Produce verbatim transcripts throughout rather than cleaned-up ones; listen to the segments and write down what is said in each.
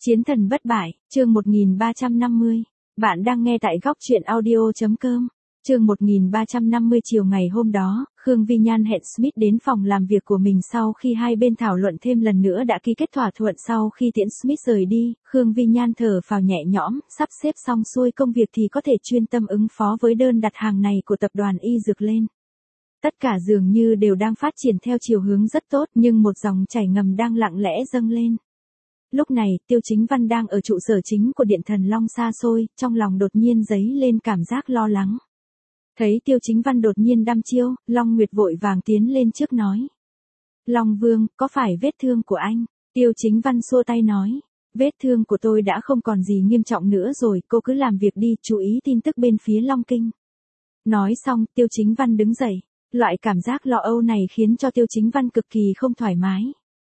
Chiến thần bất bại, chương một nghìn ba trăm năm mươi. Bạn đang nghe tại góc truyện audio.com. Chương một nghìn ba trăm năm mươi. Chiều ngày hôm đó, Khương Vi Nhan hẹn Smith đến phòng làm việc của mình sau khi hai bên thảo luận thêm lần nữa đã ký kết thỏa thuận. Sau khi tiễn Smith rời đi, Khương Vi Nhan thở phào nhẹ nhõm, sắp xếp xong xuôi công việc thì có thể chuyên tâm ứng phó với đơn đặt hàng này của tập đoàn Y Dược lên. Tất cả dường như đều đang phát triển theo chiều hướng rất tốt, nhưng một dòng chảy ngầm đang lặng lẽ dâng lên. Lúc này, Tiêu Chính Văn đang ở trụ sở chính của Điện Thần Long xa xôi, trong lòng đột nhiên dấy lên cảm giác lo lắng. Thấy Tiêu Chính Văn đột nhiên đăm chiêu, Long Nguyệt vội vàng tiến lên trước nói. Long Vương, có phải vết thương của anh? Tiêu Chính Văn xua tay nói. Vết thương của tôi đã không còn gì nghiêm trọng nữa rồi, cô cứ làm việc đi, chú ý tin tức bên phía Long Kinh. Nói xong, Tiêu Chính Văn đứng dậy. Loại cảm giác lo âu này khiến cho Tiêu Chính Văn cực kỳ không thoải mái.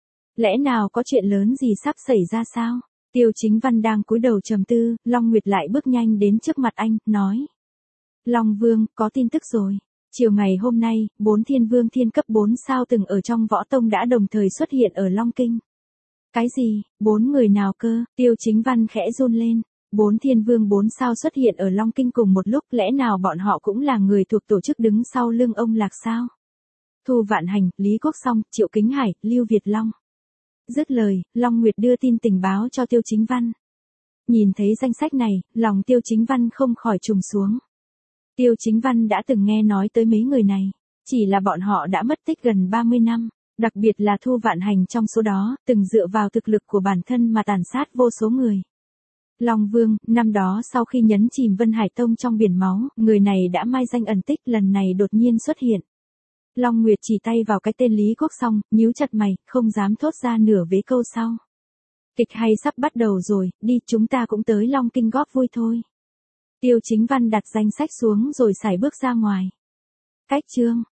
Lẽ nào có chuyện lớn gì sắp xảy ra sao? Tiêu Chính Văn đang cúi đầu trầm tư, Long Nguyệt lại bước nhanh đến trước mặt anh, nói. Long Vương, có tin tức rồi. Chiều ngày hôm nay, bốn thiên vương thiên cấp bốn sao từng ở trong võ tông đã đồng thời xuất hiện ở Long Kinh. Cái gì? Bốn người nào cơ? Tiêu Chính Văn khẽ run lên. Bốn thiên vương bốn sao xuất hiện ở Long Kinh cùng một lúc, lẽ nào bọn họ cũng là người thuộc tổ chức đứng sau lưng ông Lạc sao? Thu Vạn Hành, Lý Quốc Song, Triệu Kính Hải, Lưu Việt Long. Dứt lời, Long Nguyệt đưa tin tình báo cho Tiêu Chính Văn. Nhìn thấy danh sách này, lòng Tiêu Chính Văn không khỏi trùng xuống. Tiêu Chính Văn đã từng nghe nói tới mấy người này, chỉ là bọn họ đã mất tích gần ba mươi năm, đặc biệt là Thu Vạn Hành trong số đó, từng dựa vào thực lực của bản thân mà tàn sát vô số người. Long Vương, năm đó sau khi nhấn chìm Vân Hải Tông trong biển máu, người này đã mai danh ẩn tích, lần này đột nhiên xuất hiện. Long Nguyệt chỉ tay vào cái tên Lý Quốc Song, nhíu chặt mày, không dám thốt ra nửa vế câu sau. Kịch hay sắp bắt đầu rồi, đi, chúng ta cũng tới Long Kinh góp vui thôi. Tiêu Chính Văn đặt danh sách xuống rồi sải bước ra ngoài. Cách chương.